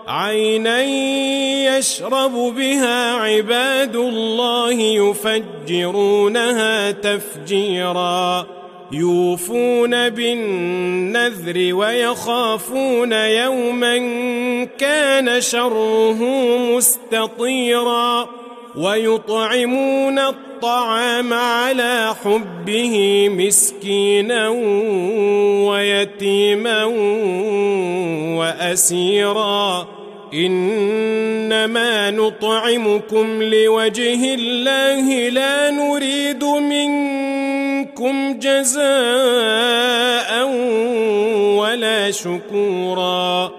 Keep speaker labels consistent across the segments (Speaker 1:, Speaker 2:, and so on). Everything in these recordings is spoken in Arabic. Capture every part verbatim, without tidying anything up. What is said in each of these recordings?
Speaker 1: عينا يشرب بها عباد الله يفجرونها تفجيرا يوفون بالنذر ويخافون يوما كان شره مستطيرا ويطعمون الطعام على حبه مسكينا ويتيما وأسيرا إنما نطعمكم لوجه الله لا نريد منكم جزاء ولا شكورا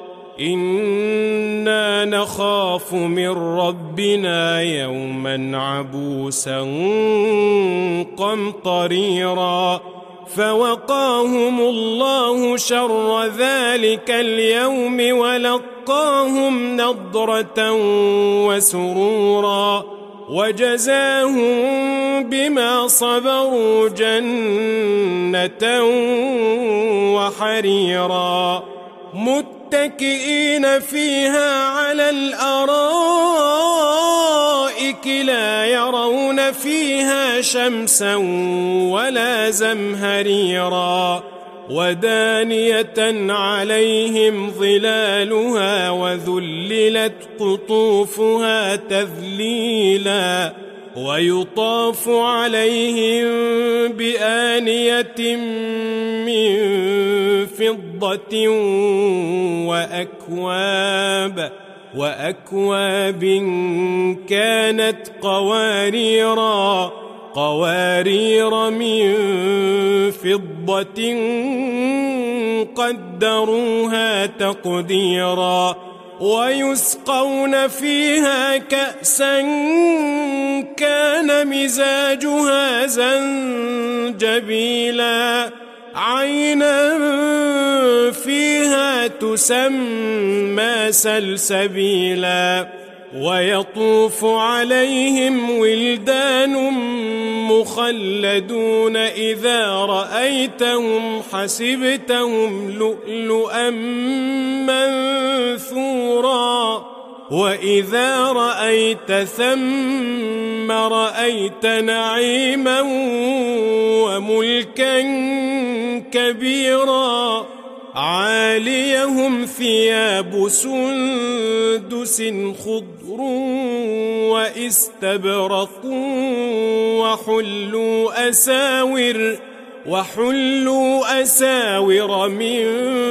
Speaker 1: إنا نخاف من ربنا يوما عبوسا قمطريرا فوقاهم الله شر ذلك اليوم ولقاهم نضرة وسرورا وجزاهم بما صبروا جنة وحريرا متكئين فيها على الأرائك لا يرون فيها شمسا ولا زمهريرا ودانية عليهم ظلالها وذللت قطوفها تذليلا ويطاف عليهم بآنية من فضة وأكواب وأكواب كانت قواريرا قوارير من فضة قدروها تقديرا ويسقون فيها كأسا كان مزاجها زنجبيلا عينا فيها تسمى سلسبيلا ويطوف عليهم ولدان مخلدون إذا رأيتهم حسبتهم لؤلؤا منثورا وإذا رأيت ثم رأيت نعيما وملكا كبيرا عاليهم ثياب سندس خضر واستبرق وحلوا أساور وحلوا أساور من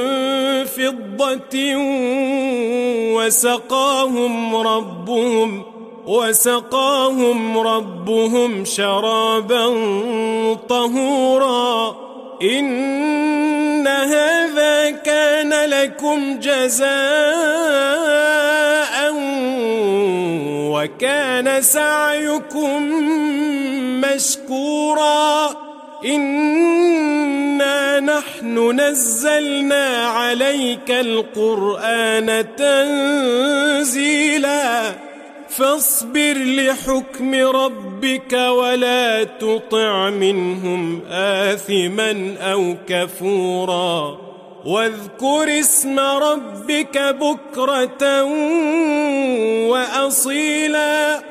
Speaker 1: فضة وسقاهم ربهم وسقاهم ربهم شرابا طهورا إن هذا كان لكم جزاء وكان سعيكم مشكورا إنا نحن نزلنا عليك القرآن تنزيلا فاصبر لحكم ربك ولا تطع منهم آثما أو كفورا واذكر اسم ربك بكرة وأصيلا